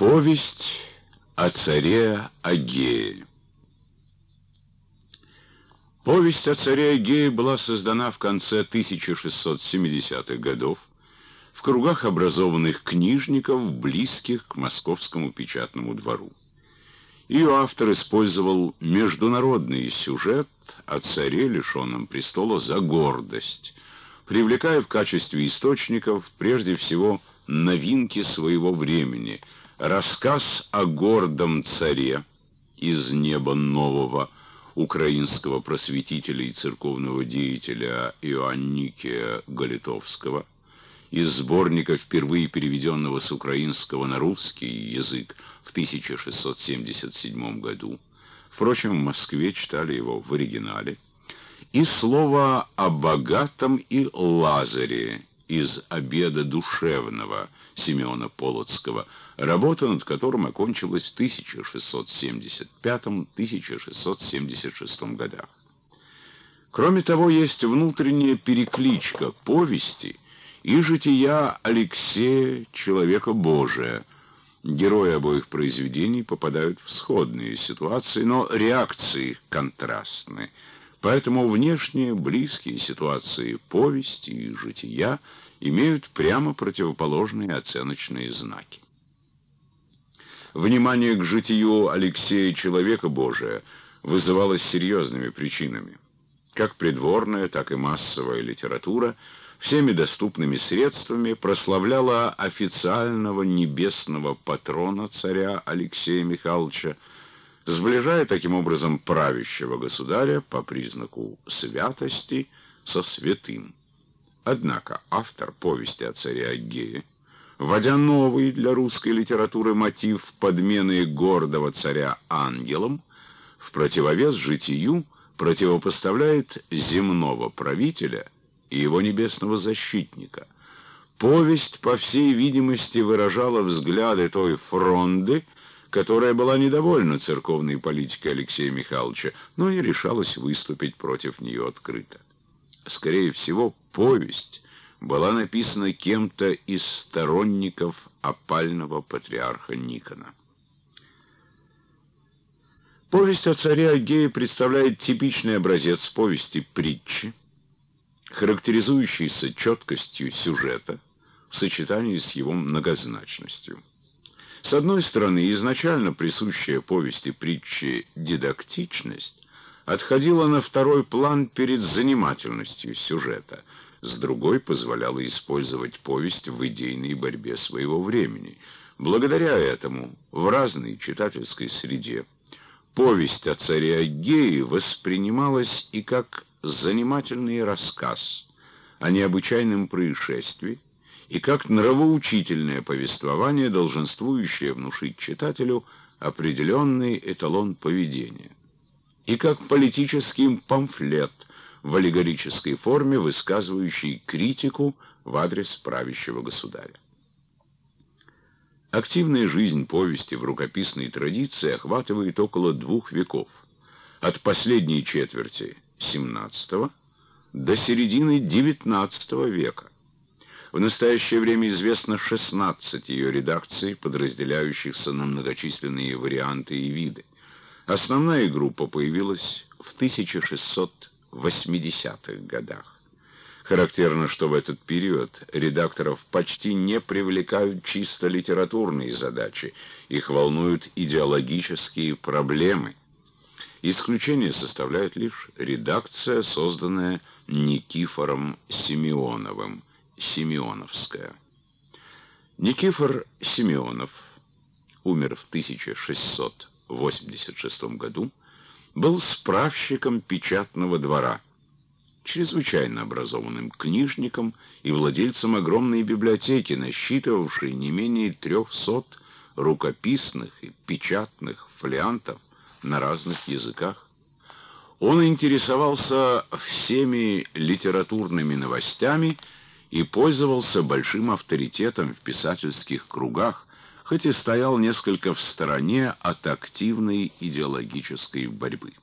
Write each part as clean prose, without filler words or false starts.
Повесть о царе Агее. Повесть о царе Агее была создана в конце 1670-х годов в кругах образованных книжников, близких к московскому печатному двору. Ее автор использовал международный сюжет о царе, лишенном престола за гордость, привлекая в качестве источников прежде всего новинки своего времени, рассказ о гордом царе из «Неба нового» украинского просветителя и церковного деятеля Иоанникия Галитовского, из сборника, впервые переведенного с украинского на русский язык в 1677 году. Впрочем, в Москве читали его в оригинале. И слово о богатом и Лазаре из «Обеда душевного» Симеона Полоцкого, работа над которым окончилась в 1675-1676 годах. Кроме того, есть внутренняя перекличка повести и жития Алексея, человека Божия. Герои обоих произведений попадают в сходные ситуации, но реакции контрастны. Поэтому внешне близкие ситуации повести и жития имеют прямо противоположные оценочные знаки. Внимание к житию Алексея, человека Божия, вызывалось серьезными причинами. Как придворная, так и массовая литература всеми доступными средствами прославляла официального небесного патрона царя Алексея Михайловича, сближая таким образом правящего государя по признаку святости со святым. Однако автор повести о царе Агее, вводя новый для русской литературы мотив подмены гордого царя ангелом, в противовес житию противопоставляет земного правителя и его небесного защитника. Повесть, по всей видимости, выражала взгляды той фронды, которая была недовольна церковной политикой Алексея Михайловича, но не решалась выступить против нее открыто. Скорее всего, повесть была написана кем-то из сторонников опального патриарха Никона. Повесть о царе Агее представляет типичный образец повести-притчи, характеризующийся четкостью сюжета в сочетании с его многозначностью. С одной стороны, изначально присущая повести-притчи дидактичность отходила на второй план перед занимательностью сюжета, с другой позволяла использовать повесть в идейной борьбе своего времени. Благодаря этому в разной читательской среде повесть о царе Агее воспринималась и как занимательный рассказ о необычайном происшествии, и как нравоучительное повествование, долженствующее внушить читателю определенный эталон поведения, и как политический памфлет в аллегорической форме, высказывающий критику в адрес правящего государя. Активная жизнь повести в рукописной традиции охватывает около 2 веков, от последней четверти XVII до середины XIX века. В настоящее время известно 16 ее редакций, подразделяющихся на многочисленные варианты и виды. Основная группа появилась в 1680-х годах. Характерно, что в этот период редакторов почти не привлекают чисто литературные задачи, их волнуют идеологические проблемы. Исключение составляет лишь редакция, созданная Никифором Симеоновым, Симеоновская. Никифор Симеонов умер в 1686 году, был справщиком печатного двора, чрезвычайно образованным книжником и владельцем огромной библиотеки, насчитывавшей не менее 300 рукописных и печатных фолиантов на разных языках. Он интересовался всеми литературными новостями и пользовался большим авторитетом в писательских кругах, хоть и стоял несколько в стороне от активной идеологической борьбы.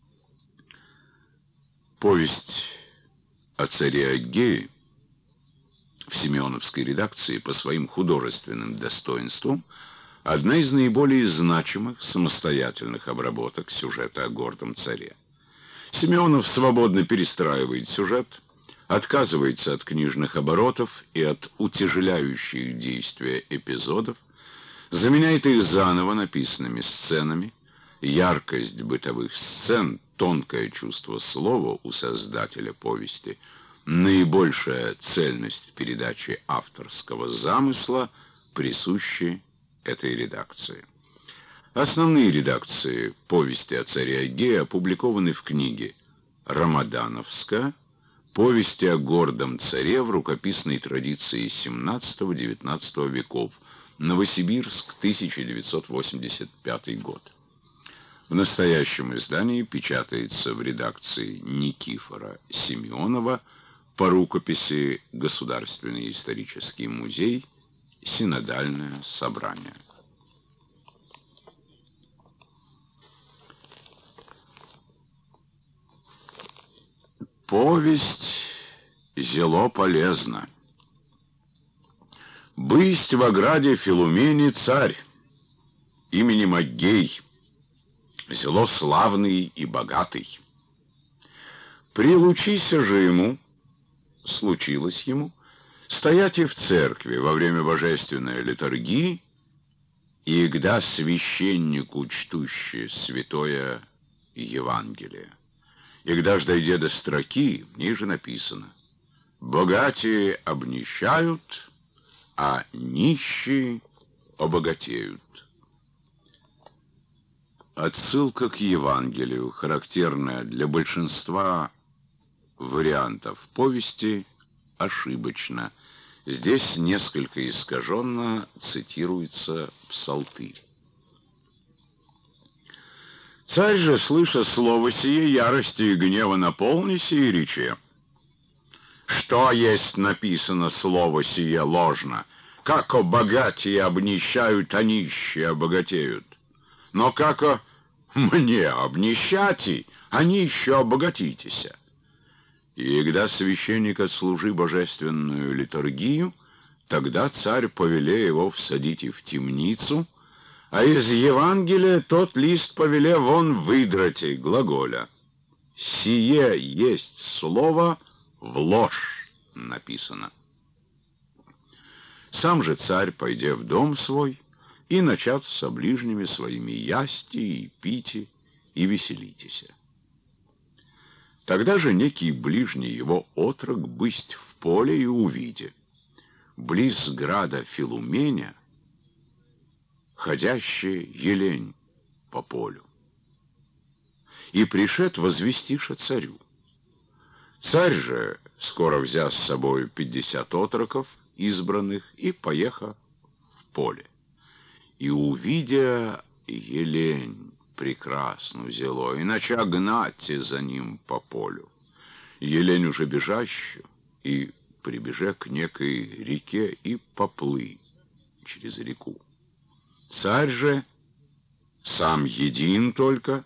Повесть о царе Агее в симеоновской редакции по своим художественным достоинствам одна из наиболее значимых самостоятельных обработок сюжета о гордом царе. Семенов свободно перестраивает сюжет, отказывается от книжных оборотов и от утяжеляющих действия эпизодов, заменяет их заново написанными сценами. Яркость бытовых сцен, тонкое чувство слова у создателя повести, наибольшая цельность передачи авторского замысла присущи этой редакции. Основные редакции повести о царе Агее опубликованы в книге «Рамадановская. Повести о гордом царе в рукописной традиции XVII-XIX веков. Новосибирск, 1985 год». В настоящем издании печатается в редакции Никифора Семенова по рукописи Государственный исторический музей, Синодальное собрание. Повесть зело полезна. Бысть в ограде Филумене царь, именем Аггей, зело славный и богатый. Прилучися же ему, случилось ему, стоять и в церкви во время божественной литургии, и когда священнику чтуще святое Евангелие. И когда ж дойдя до строки, в ней же написано: «Богатые обнищают, а нищие обогатеют». Отсылка к Евангелию, характерная для большинства вариантов повести, ошибочна. Здесь несколько искаженно цитируется псалтырь. Царь же, слыша слово сие, ярости и гнева наполнися и рече: «Что есть написано слово сие ложно? Како богатые обнищают, а нищие обогатеют? Но како мне обнищати, а нищие обогатитеся». И когда священник отслужи божественную литургию, тогда царь повеле его всадите в темницу, а из Евангелия тот лист повеле вон выдрати, глаголя: «Сие есть слово в ложь написано». Сам же царь, пойдя в дом свой, и начат со ближними своими ясти и пити, и веселитеся. Тогда же некий ближний его отрок бысть в поле и увиде, близ града Филуменя, ходящая елень по полю. И пришед возвестиша царю. Царь же, скоро взяв с собою 50 отроков избранных, и поеха в поле. И увидя елень прекрасную зело, и нача гнать за ним по полю. Елень уже бежащую, и прибеже к некой реке, и поплы через реку. Царь же, сам един только,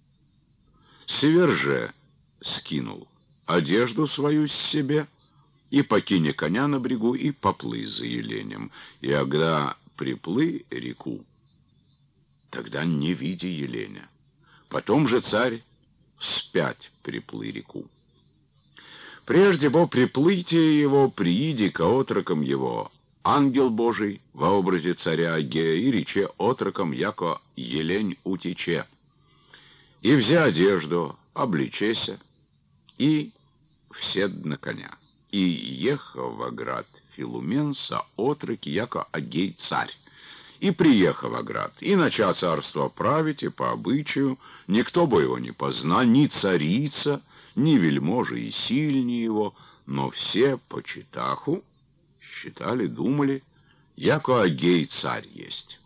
сверже скинул одежду свою с себе, и покине коня на брегу, и поплы за еленем. И когда приплы реку, тогда не видя еленя. Потом же царь вспять приплы реку. Прежде бо приплытие его, прииди ко отрокам его ангел Божий во образе царя Агея, и рече отрокам, яко елень утече. И взя одежду, обличеся, и всед на коня. И ехав в оград Филумен со отроки, яко Агей царь. И приехав в оград, и нача царство править, и по обычаю, никто бы его не познал, ни царица, ни вельможи и сильни его, но все по читаху считали, думали, яко Агей царь есть.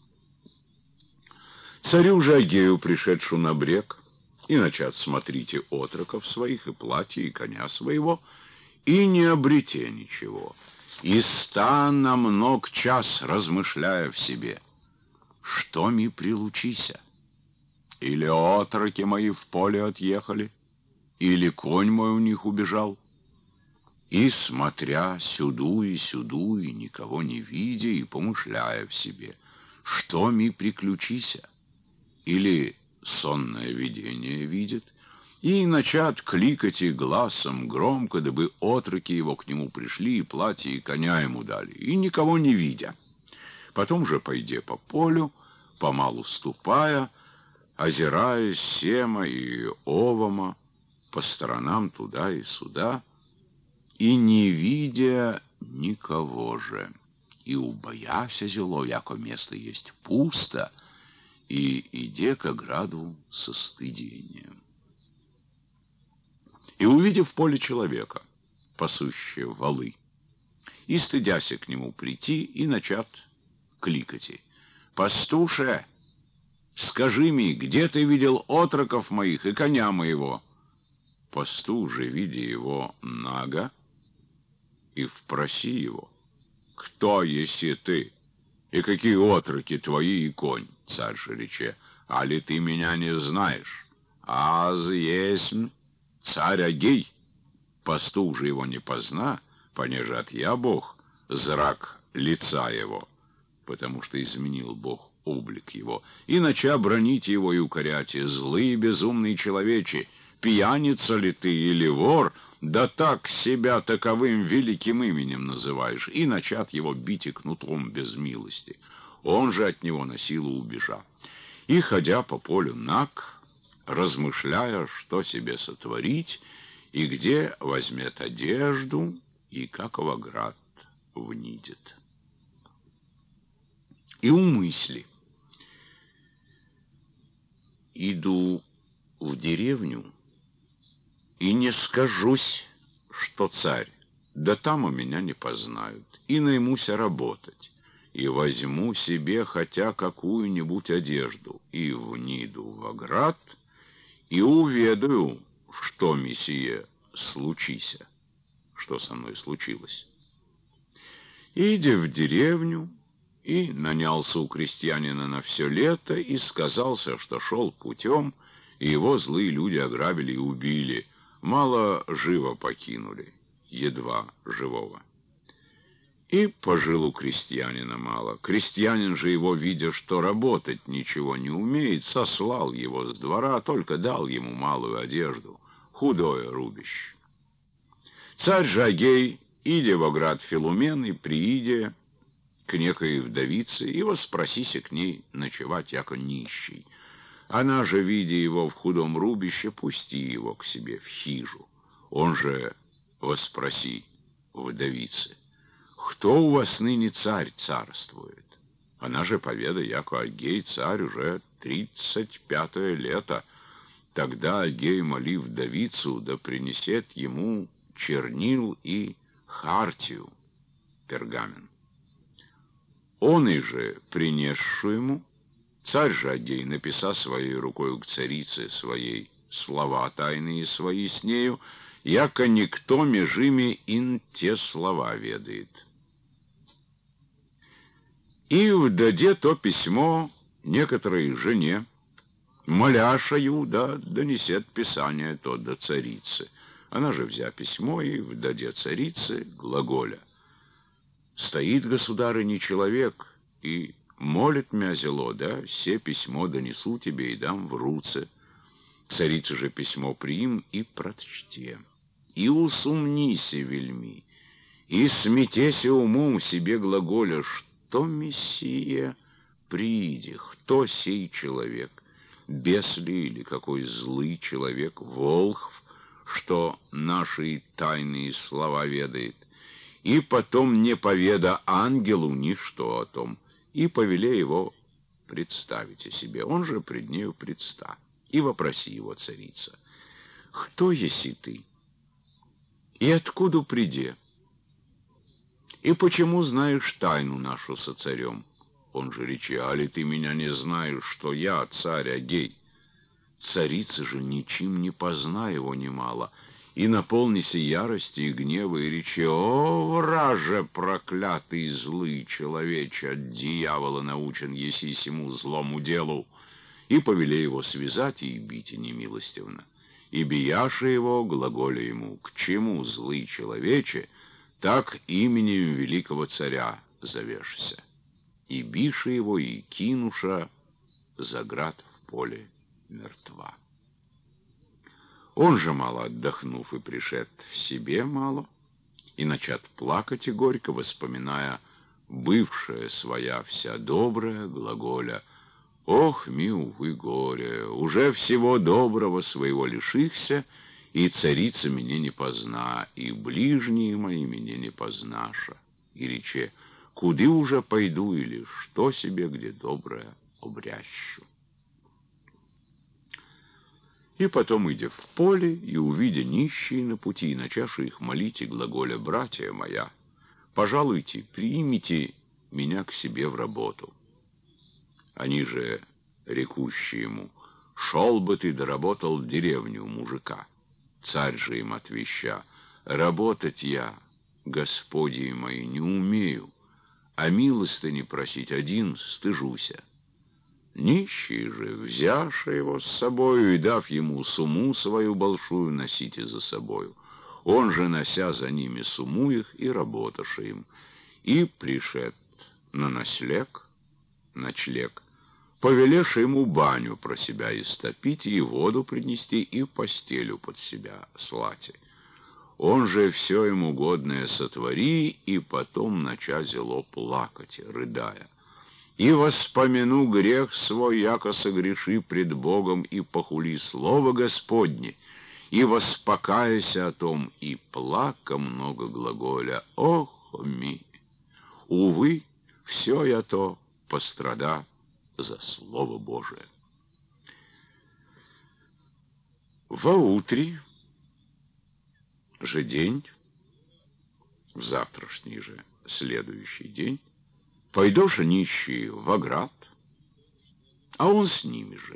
Царю же Агею, пришедшу на брег, и начать смотрите отроков своих, и платья, и коня своего, и не обрете ничего. И стан на мног час, размышляя в себе: что ми прилучися? Или отроки мои в поле отъехали, или конь мой у них убежал? И, смотря сюду, и никого не видя, и помышляя в себе: что ми приключися? Или сонное видение видит, и начат кликать и глазом громко, дабы отроки его к нему пришли и платье, и коня ему дали, и никого не видя. Потом же, пойде по полю, помалу ступая, озираясь сема и овома, по сторонам туда и сюда, и не видя никого же, и убояся зело, яко место есть пусто, и иде к ограду со стыдением. И, увидев в поле человека, пасущего валы, и стыдяся к нему прийти, и начат кликати: «Пастуше, скажи ми, где ты видел отроков моих и коня моего?» Пастух же, видя его наго, и впроси его: «Кто еси ты, и какие отроки твои и конь?» Царь же рече: «Али ты меня не знаешь? Аз есмь царь Агей». Пастух же его не позна, понеже от я Бог, зрак лица его, потому что изменил Бог облик его, и нача бронить его и укорять: «Злый и безумный человече, пьяница ли ты или вор, да так себя таковым великим именем называешь?» И начат его бить и кнутом без милости. Он же от него на силу убежал. И, ходя по полю наг, размышляя, что себе сотворить, и где возьмет одежду, и какого град внидит. И умысли: иду в деревню, и не скажусь, что царь, да там у меня не познают, и наймуся работать, и возьму себе хотя какую-нибудь одежду, и вниду в оград, и уведаю, что мессия случися, что со мной случилось. Иди в деревню, и нанялся у крестьянина на все лето, и сказался, что шел путем, и его злые люди ограбили и убили, мало живо покинули, едва живого. И пожил у крестьянина мало. Крестьянин же его, видя, что работать ничего не умеет, сослал его с двора, только дал ему малую одежду, худое рубище. Царь же Агей, идя в град Филумен, и приидя к некой вдовице, и воспросися к ней ночевать, яко нищий. Она же, видя его в худом рубище, пусти его к себе в хижу. Он же воспроси вдовице: «Кто у вас ныне царь царствует?» Она же поведа, яко Агей царь уже 35-е лето. Тогда Агей моли вдовицу, да принесет ему чернил и хартию, пергамент. Он и же принесшую ему, царь же Агей, написа своей рукою к царице своей слова тайные свои с нею, яко никто меж ими ин те слова ведает. И вдаде то письмо некоторой жене, моляшаю, да донесет писание то до царицы. Она же, взя письмо, и вдаде царицы глаголя: «Стоит, государыня, человек, и молит мя зело, да все письмо донесу тебе и дам в руце». Царица же письмо приим и прочте. «И усумнися вельми, и сметеся умом себе глаголя, что мессия прииди, кто сей человек, бес ли или какой злый человек, волхв, что наши тайные слова ведает, и потом не поведа ангелу ничто о том, и повеле его представить о себе. Он же пред нею предста, и вопроси его царица: кто еси ты, и откуда приде, и почему знаешь тайну нашу со царем?» Он же рече: «Али ты меня не знаешь, что я царь Агей?» Царица же ничем не позна его немало, и наполнися ярости и гнева, и рече: «О, враже проклятый злый человече, от дьявола научен еси сему злому делу!» И повеле его связать и бить немилостивно. И бияша его, глаголя ему: «К чему, злый человече, так именем великого царя зовешься?» и биша его, и кинуша за град в поле мертва. Он же, мало отдохнув и пришед в себе мало, и начат плакать и горько, воспоминая бывшая своя вся добрая, глаголя: «Ох, ми, увы, горе, уже всего доброго своего лишихся, и царица меня не позна, и ближние мои меня не познаша». И рече: «Куды уже пойду, или что себе где доброе обрящу?» И потом, идя в поле, и увидя нищие на пути, и начавши их молить и глаголя: «Братья моя, пожалуйте, примите меня к себе в работу». Они же, рекущие ему: «Шел бы ты, доработал в деревню у мужика». Царь же им отвеща: «Работать я, господи мои, не умею, а милостыни просить один стыжуся». Нищие же, взявши его с собою и дав ему сумму свою большую, носите за собою, он же, нося за ними сумму их, и работавши им, и пришед на ночлег, повелевши ему баню про себя истопить, и воду принести, и постелю под себя слати. Он же все ему годное сотвори, и потом нача зело плакать, рыдая: «И воспомяну грех свой, яко согреши пред Богом, и похули слово Господне, и воспокаяся о том, и плака много глаголя. Ох, ми! Увы, все я то пострада за Слово Божие». Воутри же день, в завтрашний же следующий день, пойдоша нищие в оград, а он с ними же.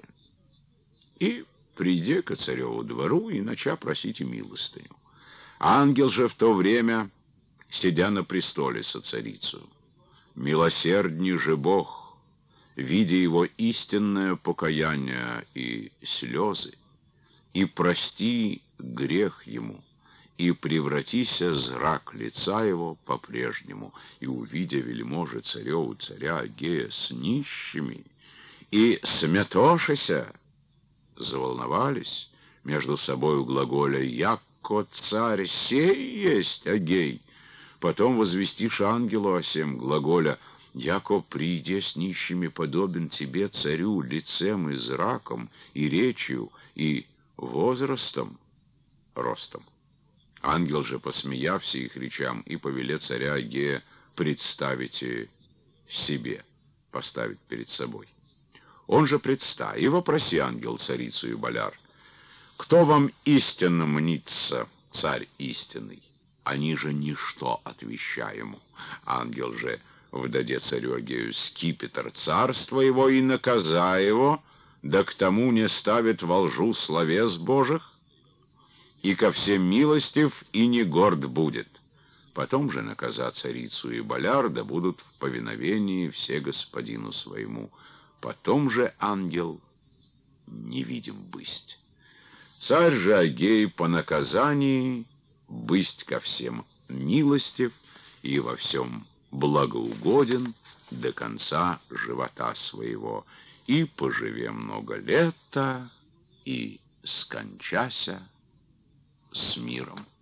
И приде ко цареву двору, и нача просить милостыню. Ангел же в то время, сидя на престоле со царицей, милосердней же Бог, видя его истинное покаяние и слезы, и прости грех ему, и превратися зрак лица его по-прежнему, и увидя вельможи цареву, царя Агея, с нищими, и смятошися, заволновались между собою глаголя: «Яко царь сей есть Агей». Потом возвестишь ангелу о сем глаголя: «Яко прииде с нищими подобен тебе, царю, лицем и зраком, и речью, и возрастом, ростом». Ангел же, посмеявся их речам, и повеле царя Агея представить себе, поставить перед собой. Он же предста, и вопроси ангел царицу и боляр: «Кто вам истинно мнится, царь истинный?» Они же ничто, отвеща ему. Ангел же вдаде царю Агею скипетр царства его и наказа его, да к тому не ставит во лжу словес Божих, и ко всем милостив, и не горд будет. Потом же наказа царицу и боляр, да будут в повиновении все господину своему. Потом же ангел невидим бысть. Царь же Агей по наказании бысть ко всем милостив и во всем благоугоден до конца живота своего, и поживе много лета, и скончася с миром.